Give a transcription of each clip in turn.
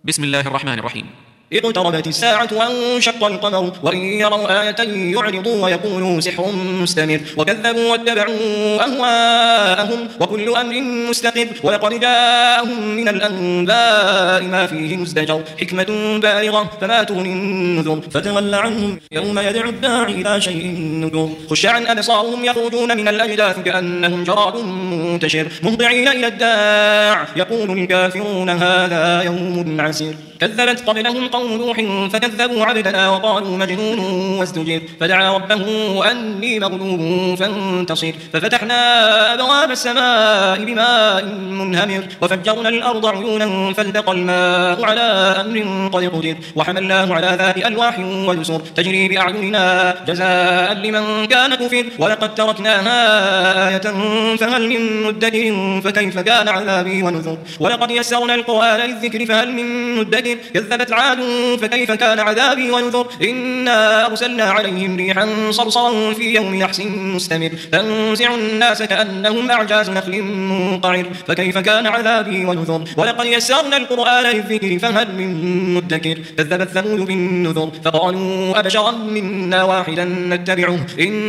بسم الله الرحمن الرحيم. اقتربت الساعة وانشق القمر وإن يروا آية يعرضوا ويقولوا سحر مستمر وكذبوا واتبعوا أهواءهم وكل أمر مستقر ولقد جاءهم من الأنباء ما فيه مزدجر حكمة بالغة فما تغني النذر فتول عنهم يوم يدعو الداعي إلى شيء نذر خش عن أبصارهم يخرجون من الأجداث كأنهم جراد منتشر مهطعين إلى الداع يقول الكافرون هذا يوم عسير كذبت قبلهم قوم نوح فكذبوا عبدنا وقالوا مجنون وازدجر فدعا ربه أني مغلوب فانتصر ففتحنا أبواب السماء بماء منهمر وفجرنا الأرض عيونا فالتقى الماء على أمر قد قدر وحملناه على ذات ألواح ودسر تجري بأعيننا جزاء لمن كان كفر ولقد تركناها آية فهل من مدكر فكيف كان عذابي ونذر ولقد يسرنا القرآن للذكر فهل من مدكر كذبت عاد فكيف كان عذابي ونذر إنا أرسلنا عليهم ريحا صرصرا في يوم نحس مستمر تنزع الناس كأنهم أعجاز نخل منقعر فكيف كان عذابي ونذر ولقد يسرنا القرآن للذكر فهل من مدكر كذبت ثمود بالنذر فقالوا أبشرا منا واحدا نتبعه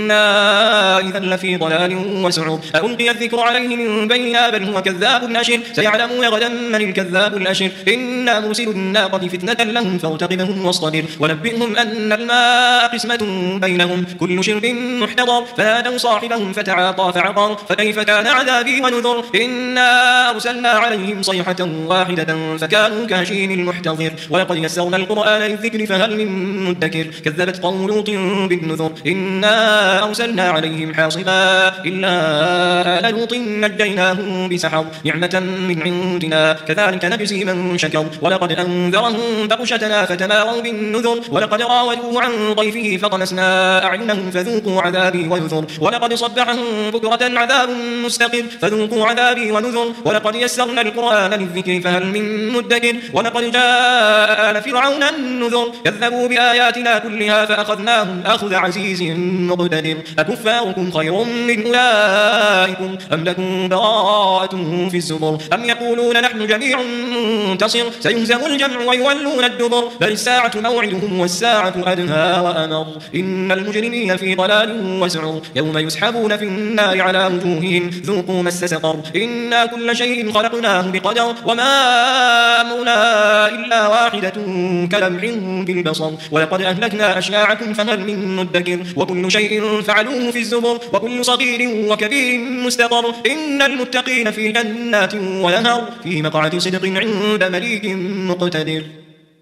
إنا إذا لفي ضلال وسعر ألقي الذكر عليه من بيننا بل هو كذاب أشر سيعلمون غدا من الكذاب الأشر إنا مرسل الناقة فتنة لهم فارتقبهم واصطبر ونبئهم أن الماء قسمة بينهم كل شرب محتضر فنادوا صاحبهم فتعاطى فعقر فكيف كان عذابي ونذر إنا أرسلنا عليهم صيحة واحدة فكانوا كهشيم المحتضر ولقد يسرنا القرآن للذكر فهل من مدكر كذبت قوم لوط بالنذر إنا أرسلنا عليهم حاصبا إلا آل لوط نجيناهم بسحر نعمة من عندنا كذلك نجزي من شكر ولقد أنذرهم بطشتنا فتماروا بالنذر ولقد راودوه عن ضيفه فطمسنا أعينهم فذوقوا عذابي ونذر ولقد صبحهم بكرة عذاب مستقر فذوقوا عذابي ونذر ولقد يسرنا القرآن للذكر فهل من مدكر ولقد جاء آل فرعون النذر كذبوا بآياتنا كلها فأخذناهم أخذ عزيز مقتدر أكفاركم خير من أولئكم أم لكم براءة في الزبر أم يقولون نحن جميع منتصر سيهزم الجمع ويولون الدبر بل الساعة موعدهم والساعة أدهى وأمر إن المجرمين في ضلال وسعر يوم يسحبون في النار على وجوههم ذوقوا مس سقر إنا كل شيء خلقناه بقدر وما أمرنا إلا واحدة كلمح بالبصر ولقد أهلكنا أشياعكم فهل من مدكر وكل شيء فعلوه في الزبر وكل صغير وكبير مستقر إن المتقين في جنات ونهر في مقعد صدق عند مليك مقتدر.